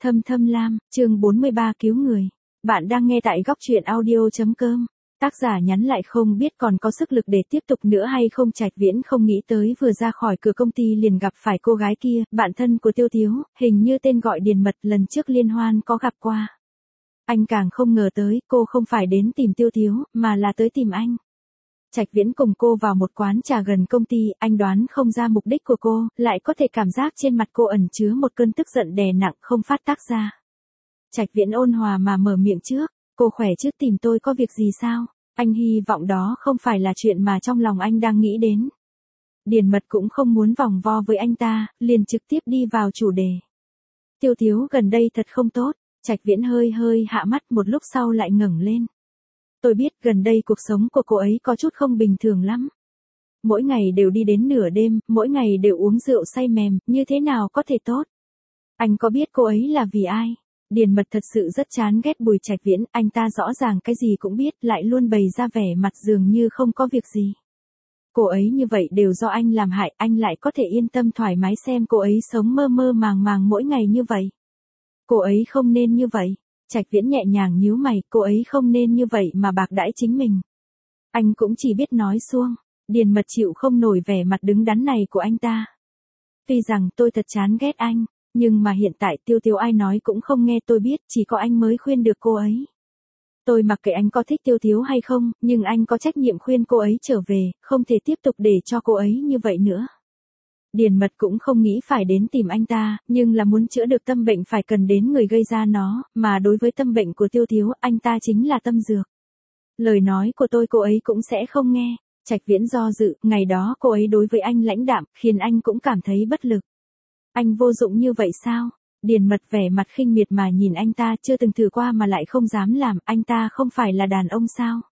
Thâm Thâm Lam, chương 43 cứu người. Bạn đang nghe tại góc truyện audio.com. Tác giả nhắn lại không biết còn có sức lực để tiếp tục nữa hay không. Trạch Viễn không nghĩ tới vừa ra khỏi cửa công ty liền gặp phải cô gái kia, bạn thân của Tiêu Tiếu, hình như tên gọi Điền Mật lần trước liên hoan có gặp qua. Anh càng không ngờ tới cô không phải đến tìm Tiêu Tiếu, mà là tới tìm anh. Trạch Viễn cùng cô vào một quán trà gần công ty, anh đoán không ra mục đích của cô, lại có thể cảm giác trên mặt cô ẩn chứa một cơn tức giận đè nặng không phát tác ra. Trạch Viễn ôn hòa mà mở miệng trước, cô khỏe chứ, tìm tôi có việc gì sao? Anh hy vọng đó không phải là chuyện mà trong lòng anh đang nghĩ đến. Điền Mật cũng không muốn vòng vo với anh ta, liền trực tiếp đi vào chủ đề. Tiêu Tiếu gần đây thật không tốt. Trạch Viễn hơi hạ mắt, một lúc sau lại ngẩng lên. Tôi biết gần đây cuộc sống của cô ấy có chút không bình thường lắm. Mỗi ngày đều đi đến nửa đêm, mỗi ngày đều uống rượu say mềm, như thế nào có thể tốt? Anh có biết cô ấy là vì ai? Điền Mật thật sự rất chán ghét Bùi Trạch Viễn, anh ta rõ ràng cái gì cũng biết, lại luôn bày ra vẻ mặt dường như không có việc gì. Cô ấy như vậy đều do anh làm hại, anh lại có thể yên tâm thoải mái xem cô ấy sống mơ màng mỗi ngày như vậy. Cô ấy không nên như vậy. Trạch Viễn nhẹ nhàng nhíu mày, cô ấy không nên như vậy mà bạc đãi chính mình. Anh cũng chỉ biết nói suông. Điền Mật chịu không nổi vẻ mặt đứng đắn này của anh ta. Tuy rằng tôi thật chán ghét anh, nhưng mà hiện tại Tiêu Tiếu ai nói cũng không nghe, tôi biết chỉ có anh mới khuyên được cô ấy. Tôi mặc kệ anh có thích Tiêu Tiếu hay không, nhưng anh có trách nhiệm khuyên cô ấy trở về, không thể tiếp tục để cho cô ấy như vậy nữa. Điền Mật cũng không nghĩ phải đến tìm anh ta, nhưng là muốn chữa được tâm bệnh phải cần đến người gây ra nó, mà đối với tâm bệnh của Tiêu Tiếu, anh ta chính là tâm dược. Lời nói của tôi cô ấy cũng sẽ không nghe. Trạch Viễn do dự, ngày đó cô ấy đối với anh lãnh đạm, khiến anh cũng cảm thấy bất lực. Anh vô dụng như vậy sao? Điền Mật vẻ mặt khinh miệt mà nhìn anh ta, chưa từng thử qua mà lại không dám làm, anh ta không phải là đàn ông sao?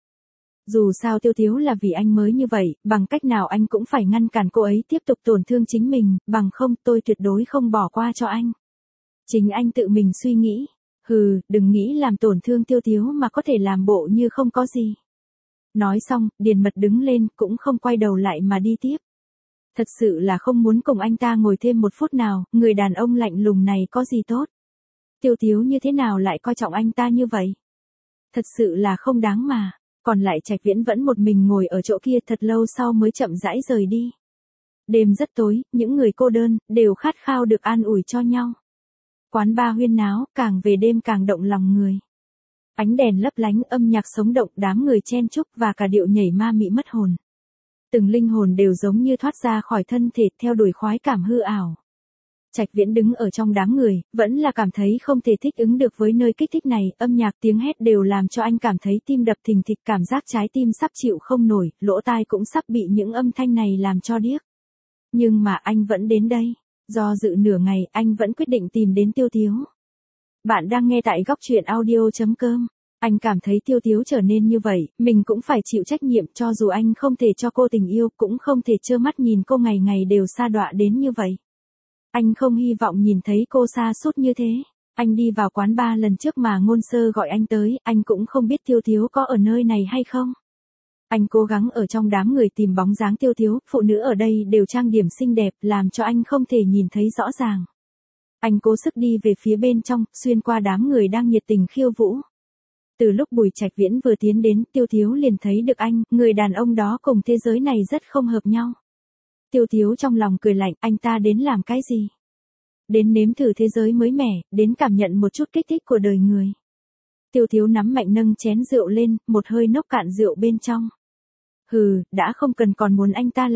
Dù sao Tiêu Tiếu là vì anh mới như vậy, bằng cách nào anh cũng phải ngăn cản cô ấy tiếp tục tổn thương chính mình, bằng không tôi tuyệt đối không bỏ qua cho anh. Chính anh tự mình suy nghĩ. Hừ, đừng nghĩ làm tổn thương Tiêu Tiếu mà có thể làm bộ như không có gì. Nói xong, Điền Mật đứng lên, cũng không quay đầu lại mà đi tiếp. Thật sự là không muốn cùng anh ta ngồi thêm một phút nào, người đàn ông lạnh lùng này có gì tốt. Tiêu Tiếu như thế nào lại coi trọng anh ta như vậy? Thật sự là không đáng mà. Còn lại Trạch Viễn vẫn một mình ngồi ở chỗ kia thật lâu sau mới chậm rãi rời đi. Đêm rất tối, những người cô đơn, đều khát khao được an ủi cho nhau. Quán bar huyên náo, càng về đêm càng động lòng người. Ánh đèn lấp lánh, âm nhạc sống động, đám người chen chúc và cả điệu nhảy ma mị mất hồn. Từng linh hồn đều giống như thoát ra khỏi thân thể theo đuổi khoái cảm hư ảo. Trạch Viễn đứng ở trong đám người, vẫn là cảm thấy không thể thích ứng được với nơi kích thích này, âm nhạc tiếng hét đều làm cho anh cảm thấy tim đập thình thịch, cảm giác trái tim sắp chịu không nổi, lỗ tai cũng sắp bị những âm thanh này làm cho điếc. Nhưng mà anh vẫn đến đây, do dự nửa ngày, anh vẫn quyết định tìm đến Tiêu Tiếu. Bạn đang nghe tại góc truyện audio.com. Anh cảm thấy Tiêu Tiếu trở nên như vậy, mình cũng phải chịu trách nhiệm, cho dù anh không thể cho cô tình yêu, cũng không thể trơ mắt nhìn cô ngày ngày đều sa đọa đến như vậy. Anh không hy vọng nhìn thấy cô sa sút như thế. Anh đi vào quán bar lần trước mà Ngôn Sơ gọi anh tới, anh cũng không biết Tiêu Tiếu có ở nơi này hay không. Anh cố gắng ở trong đám người tìm bóng dáng Tiêu Tiếu, phụ nữ ở đây đều trang điểm xinh đẹp, làm cho anh không thể nhìn thấy rõ ràng. Anh cố sức đi về phía bên trong, xuyên qua đám người đang nhiệt tình khiêu vũ. Từ lúc Bùi Trạch Viễn vừa tiến đến, Tiêu Tiếu liền thấy được anh, người đàn ông đó cùng thế giới này rất không hợp nhau. Tiêu Tiếu trong lòng cười lạnh, anh ta đến làm cái gì? Đến nếm thử thế giới mới mẻ, đến cảm nhận một chút kích thích của đời người. Tiêu Tiếu nắm mạnh nâng chén rượu lên, một hơi nốc cạn rượu bên trong. Hừ, đã không cần còn muốn anh ta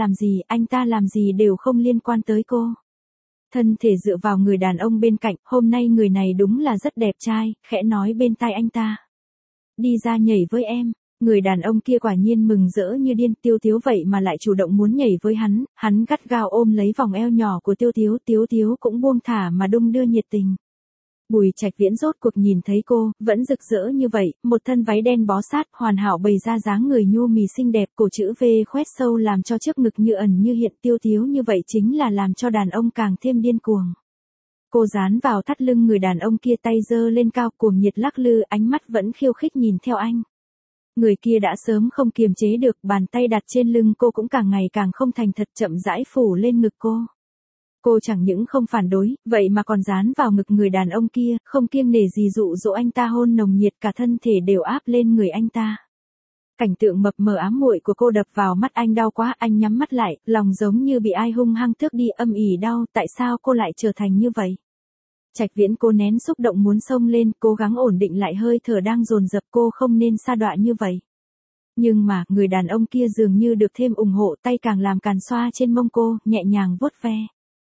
làm gì đều không liên quan tới cô. Thân thể dựa vào người đàn ông bên cạnh, hôm nay người này đúng là rất đẹp trai, khẽ nói bên tai anh ta. Đi ra nhảy với em. Người đàn ông kia quả nhiên mừng rỡ như điên, Tiêu Tiếu vậy mà lại chủ động muốn nhảy với hắn gắt gao ôm lấy vòng eo nhỏ của Tiêu Tiếu, Tiêu Tiếu cũng buông thả mà đung đưa nhiệt tình. Bùi Trạch Viễn rốt cuộc nhìn thấy cô, vẫn rực rỡ như vậy, một thân váy đen bó sát, hoàn hảo bày ra dáng người nhu mì xinh đẹp, cổ chữ V khoét sâu làm cho trước ngực như ẩn như hiện, Tiêu Tiếu như vậy chính là làm cho đàn ông càng thêm điên cuồng. Cô dán vào thắt lưng người đàn ông kia, tay giơ lên cao, cuồng nhiệt lắc lư, ánh mắt vẫn khiêu khích nhìn theo anh. Người kia đã sớm không kiềm chế được, bàn tay đặt trên lưng cô cũng càng ngày càng không thành thật, chậm rãi phủ lên ngực cô. Cô chẳng những không phản đối, vậy mà còn dán vào ngực người đàn ông kia, không kiêng nể gì dụ dỗ anh ta hôn nồng nhiệt, cả thân thể đều áp lên người anh ta. Cảnh tượng mập mờ ám muội của cô đập vào mắt anh đau quá, anh nhắm mắt lại, lòng giống như bị ai hung hăng tước đi, âm ỉ đau, tại sao cô lại trở thành như vậy? Trạch Viễn cố nén xúc động muốn xông lên, cố gắng ổn định lại hơi thở đang dồn dập, cô không nên sa đọa như vậy. Nhưng mà, người đàn ông kia dường như được thêm ủng hộ, tay càng làm càng xoa trên mông cô, nhẹ nhàng vuốt ve.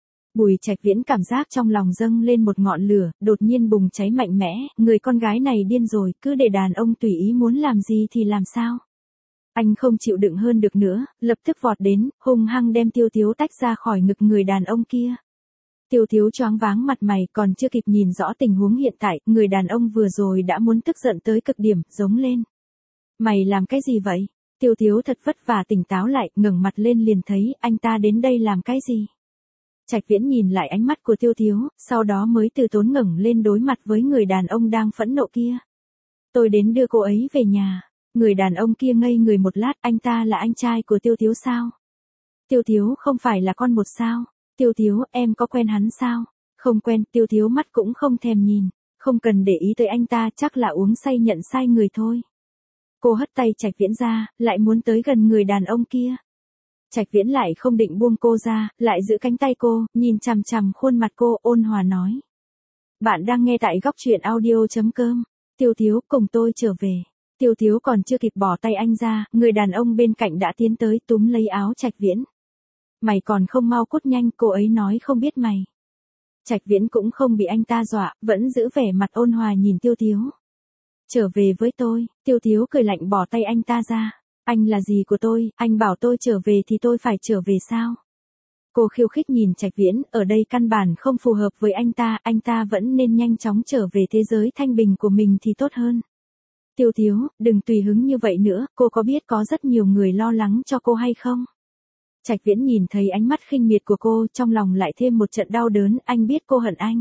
Bùi Trạch Viễn cảm giác trong lòng dâng lên một ngọn lửa, đột nhiên bùng cháy mạnh mẽ, người con gái này điên rồi, cứ để đàn ông tùy ý muốn làm gì thì làm sao. Anh không chịu đựng hơn được nữa, lập tức vọt đến, hung hăng đem Tiêu Tiếu tách ra khỏi ngực người đàn ông kia. Tiêu Tiếu choáng váng mặt mày, còn chưa kịp nhìn rõ tình huống hiện tại, người đàn ông vừa rồi đã muốn tức giận tới cực điểm, giống lên. Mày làm cái gì vậy? Tiêu Tiếu thật vất vả tỉnh táo lại, ngẩng mặt lên liền thấy, anh ta đến đây làm cái gì? Trạch Viễn nhìn lại ánh mắt của Tiêu Tiếu, sau đó mới từ tốn ngẩng lên đối mặt với người đàn ông đang phẫn nộ kia. Tôi đến đưa cô ấy về nhà. Người đàn ông kia ngây người một lát, anh ta là anh trai của Tiêu Tiếu sao? Tiêu Tiếu không phải là con một sao? Tiêu Tiếu, em có quen hắn sao? Không quen, Tiêu Tiếu mắt cũng không thèm nhìn. Không cần để ý tới anh ta, chắc là uống say nhận sai người thôi. Cô hất tay Trạch Viễn ra, lại muốn tới gần người đàn ông kia. Trạch Viễn lại không định buông cô ra, lại giữ cánh tay cô, nhìn chằm chằm khuôn mặt cô, ôn hòa nói. Bạn đang nghe tại góc truyện audio.com. Tiêu Tiếu, cùng tôi trở về. Tiêu Tiếu còn chưa kịp bỏ tay anh ra, người đàn ông bên cạnh đã tiến tới túm lấy áo Trạch Viễn. Mày còn không mau cút nhanh, cô ấy nói không biết mày. Trạch Viễn cũng không bị anh ta dọa, vẫn giữ vẻ mặt ôn hòa nhìn Tiêu Tiếu. Trở về với tôi, Tiêu Tiếu cười lạnh bỏ tay anh ta ra. Anh là gì của tôi, anh bảo tôi trở về thì tôi phải trở về sao? Cô khiêu khích nhìn Trạch Viễn, ở đây căn bản không phù hợp với anh ta vẫn nên nhanh chóng trở về thế giới thanh bình của mình thì tốt hơn. Tiêu Tiếu, đừng tùy hứng như vậy nữa, cô có biết có rất nhiều người lo lắng cho cô hay không? Trạch Viễn nhìn thấy ánh mắt khinh miệt của cô, trong lòng lại thêm một trận đau đớn, anh biết cô hận anh.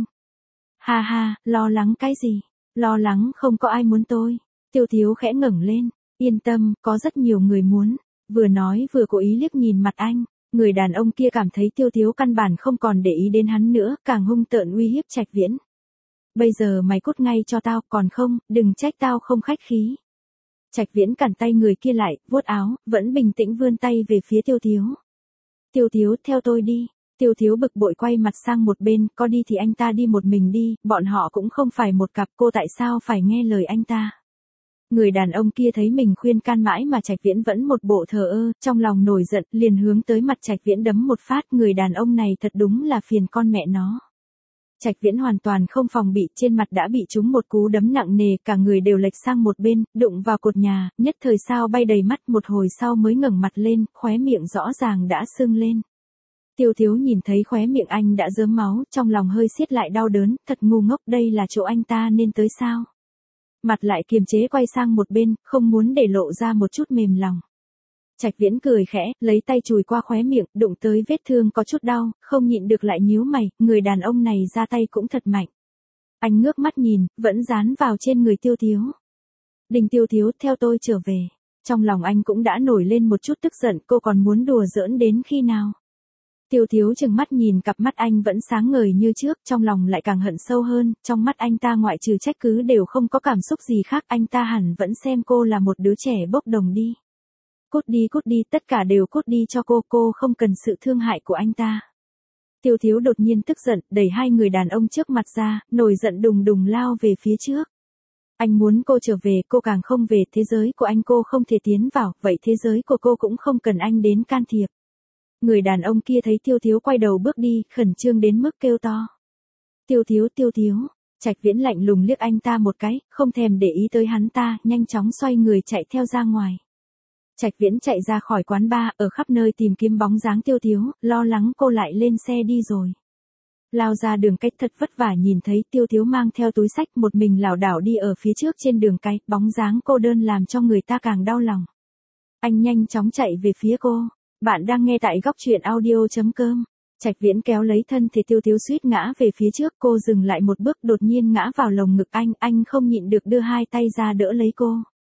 Ha ha, lo lắng cái gì? Lo lắng không có ai muốn tôi. Tiêu Tiếu khẽ ngẩng lên, yên tâm, có rất nhiều người muốn. Vừa nói vừa cố ý liếc nhìn mặt anh, người đàn ông kia cảm thấy Tiêu Tiếu căn bản không còn để ý đến hắn nữa, càng hung tợn uy hiếp Trạch Viễn. Bây giờ mày cút ngay cho tao, còn không, đừng trách tao không khách khí. Trạch Viễn cản tay người kia lại, vuốt áo, vẫn bình tĩnh vươn tay về phía Tiêu Tiếu. Tiêu Tiếu, theo tôi đi. Tiêu Tiếu bực bội quay mặt sang một bên, có đi thì anh ta đi một mình đi, bọn họ cũng không phải một cặp, cô tại sao phải nghe lời anh ta. Người đàn ông kia thấy mình khuyên can mãi mà Trạch Viễn vẫn một bộ thờ ơ, trong lòng nổi giận, liền hướng tới mặt Trạch Viễn đấm một phát, người đàn ông này thật đúng là phiền con mẹ nó. Trạch Viễn hoàn toàn không phòng bị, trên mặt đã bị trúng một cú đấm nặng nề, cả người đều lệch sang một bên, đụng vào cột nhà, nhất thời sao bay đầy mắt, một hồi sau mới ngẩng mặt lên, khóe miệng rõ ràng đã sưng lên. Tiêu Tiếu nhìn thấy khóe miệng anh đã rớm máu, trong lòng hơi siết lại đau đớn, thật ngu ngốc, đây là chỗ anh ta nên tới sao? Mặt lại kiềm chế quay sang một bên, không muốn để lộ ra một chút mềm lòng. Trạch Viễn cười khẽ, lấy tay chùi qua khóe miệng, đụng tới vết thương có chút đau, không nhịn được lại nhíu mày, người đàn ông này ra tay cũng thật mạnh. Anh ngước mắt nhìn, vẫn dán vào trên người Tiêu Tiếu. Đình Tiêu Tiếu, theo tôi trở về. Trong lòng anh cũng đã nổi lên một chút tức giận, cô còn muốn đùa giỡn đến khi nào? Tiêu Tiếu chừng mắt nhìn cặp mắt anh vẫn sáng ngời như trước, trong lòng lại càng hận sâu hơn, trong mắt anh ta ngoại trừ trách cứ đều không có cảm xúc gì khác, anh ta hẳn vẫn xem cô là một đứa trẻ bốc đồng đi. Cút đi, tất cả đều cút đi cho cô không cần sự thương hại của anh ta. Tiêu Tiếu đột nhiên tức giận, đẩy hai người đàn ông trước mặt ra, nổi giận đùng đùng lao về phía trước. Anh muốn cô trở về, cô càng không về, thế giới của anh cô không thể tiến vào, vậy thế giới của cô cũng không cần anh đến can thiệp. Người đàn ông kia thấy Tiêu Tiếu quay đầu bước đi, khẩn trương đến mức kêu to. Tiêu Tiếu. Trạch Viễn lạnh lùng liếc anh ta một cái, không thèm để ý tới hắn ta, nhanh chóng xoay người chạy theo ra ngoài. Trạch Viễn chạy ra khỏi quán bar, ở khắp nơi tìm kiếm bóng dáng Tiêu Tiếu, lo lắng cô lại lên xe đi rồi. Lao ra đường cách thật vất vả nhìn thấy Tiêu Tiếu mang theo túi xách một mình lảo đảo đi ở phía trước trên đường cái, bóng dáng cô đơn làm cho người ta càng đau lòng. Anh nhanh chóng chạy về phía cô. Bạn đang nghe tại góc truyện audio.com. Trạch Viễn kéo lấy thân thể Tiêu Tiếu suýt ngã về phía trước, cô dừng lại một bước đột nhiên ngã vào lồng ngực anh không nhịn được đưa hai tay ra đỡ lấy cô.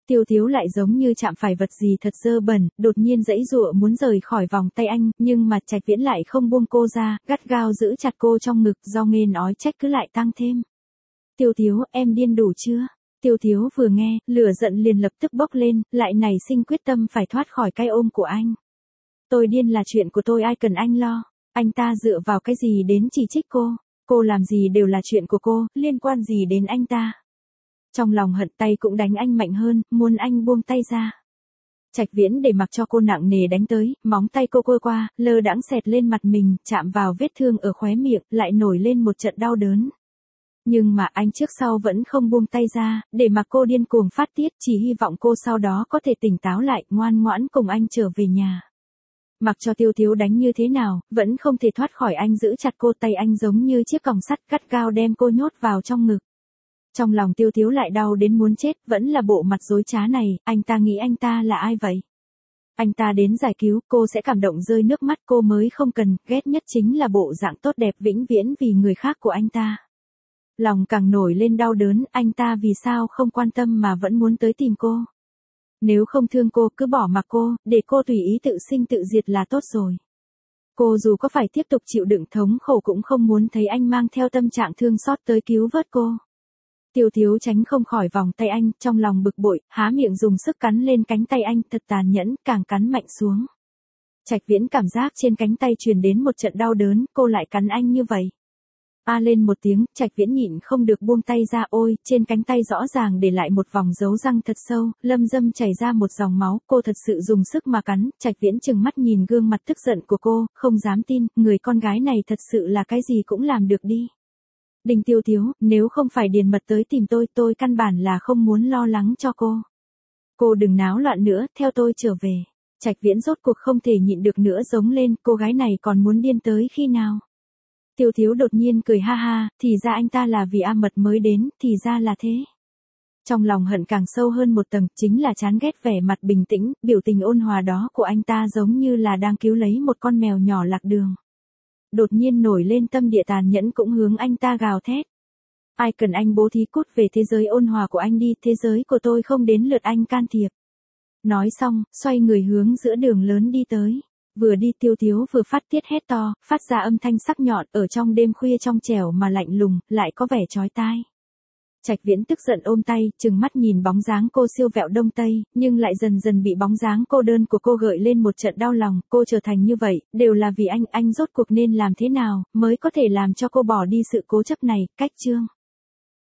Tiêu Thiếu lại giống như chạm phải vật gì thật dơ bẩn, đột nhiên giãy giụa muốn rời khỏi vòng tay anh, nhưng mà Trạch Viễn lại không buông cô ra, gắt gao giữ chặt cô trong ngực, do nghe nói trách cứ lại tăng thêm. Tiêu Thiếu, em điên đủ chưa? Tiêu Thiếu vừa nghe, lửa giận liền lập tức bốc lên, lại nảy sinh quyết tâm phải thoát khỏi cái ôm của anh. Tôi điên là chuyện của tôi, ai cần anh lo. Anh ta dựa vào cái gì đến chỉ trích cô? Cô làm gì đều là chuyện của cô, liên quan gì đến anh ta? Trong lòng hận tay cũng đánh anh mạnh hơn, muốn anh buông tay ra. Trạch Viễn để mặc cho cô nặng nề đánh tới, móng tay cô quơ qua, lơ đãng xẹt lên mặt mình, chạm vào vết thương ở khóe miệng, lại nổi lên một trận đau đớn. Nhưng mà anh trước sau vẫn không buông tay ra, để mặc cô điên cuồng phát tiết, chỉ hy vọng cô sau đó có thể tỉnh táo lại, ngoan ngoãn cùng anh trở về nhà. Mặc cho Tiêu Thiếu đánh như thế nào, vẫn không thể thoát khỏi anh giữ chặt cô, tay anh giống như chiếc còng sắt gắt gao đem cô nhốt vào trong ngực. Trong lòng Tiêu Thiếu lại đau đến muốn chết, vẫn là bộ mặt dối trá này, anh ta nghĩ anh ta là ai vậy? Anh ta đến giải cứu, cô sẽ cảm động rơi nước mắt, cô mới không cần, ghét nhất chính là bộ dạng tốt đẹp vĩnh viễn vì người khác của anh ta. Lòng càng nổi lên đau đớn, anh ta vì sao không quan tâm mà vẫn muốn tới tìm cô? Nếu không thương cô, cứ bỏ mặc cô, để cô tùy ý tự sinh tự diệt là tốt rồi. Cô dù có phải tiếp tục chịu đựng thống khổ cũng không muốn thấy anh mang theo tâm trạng thương xót tới cứu vớt cô. Tiêu Thiếu tránh không khỏi vòng tay anh, trong lòng bực bội, há miệng dùng sức cắn lên cánh tay anh, thật tàn nhẫn, càng cắn mạnh xuống. Trạch Viễn cảm giác trên cánh tay truyền đến một trận đau đớn, cô lại cắn anh như vậy. A lên một tiếng, Trạch Viễn nhịn không được buông tay ra, ôi, trên cánh tay rõ ràng để lại một vòng dấu răng thật sâu, lâm dâm chảy ra một dòng máu, cô thật sự dùng sức mà cắn, Trạch Viễn trừng mắt nhìn gương mặt tức giận của cô, không dám tin, người con gái này thật sự là cái gì cũng làm được đi. Đinh Tiêu Thiếu, nếu không phải Điền Mật tới tìm tôi căn bản là không muốn lo lắng cho cô. Cô đừng náo loạn nữa, theo tôi trở về. Trạch Viễn rốt cuộc không thể nhịn được nữa giống lên, cô gái này còn muốn điên tới khi nào? Tiêu Thiếu đột nhiên cười ha ha, thì ra anh ta là vì A Mật mới đến, thì ra là thế. Trong lòng hận càng sâu hơn một tầng, chính là chán ghét vẻ mặt bình tĩnh, biểu tình ôn hòa đó của anh ta giống như là đang cứu lấy một con mèo nhỏ lạc đường. Đột nhiên nổi lên tâm địa tàn nhẫn cũng hướng anh ta gào thét. Ai cần anh bố thí, cút về thế giới ôn hòa của anh đi, thế giới của tôi không đến lượt anh can thiệp. Nói xong, xoay người hướng giữa đường lớn đi tới. Vừa đi Tiêu Thiếu vừa phát tiết hét to, phát ra âm thanh sắc nhọn, ở trong đêm khuya trong trẻo mà lạnh lùng, lại có vẻ chói tai. Trạch Viễn tức giận ôm tay, trừng mắt nhìn bóng dáng cô siêu vẹo đông tây, nhưng lại dần dần bị bóng dáng cô đơn của cô gợi lên một trận đau lòng, cô trở thành như vậy, đều là vì anh rốt cuộc nên làm thế nào, mới có thể làm cho cô bỏ đi sự cố chấp này, cách chương.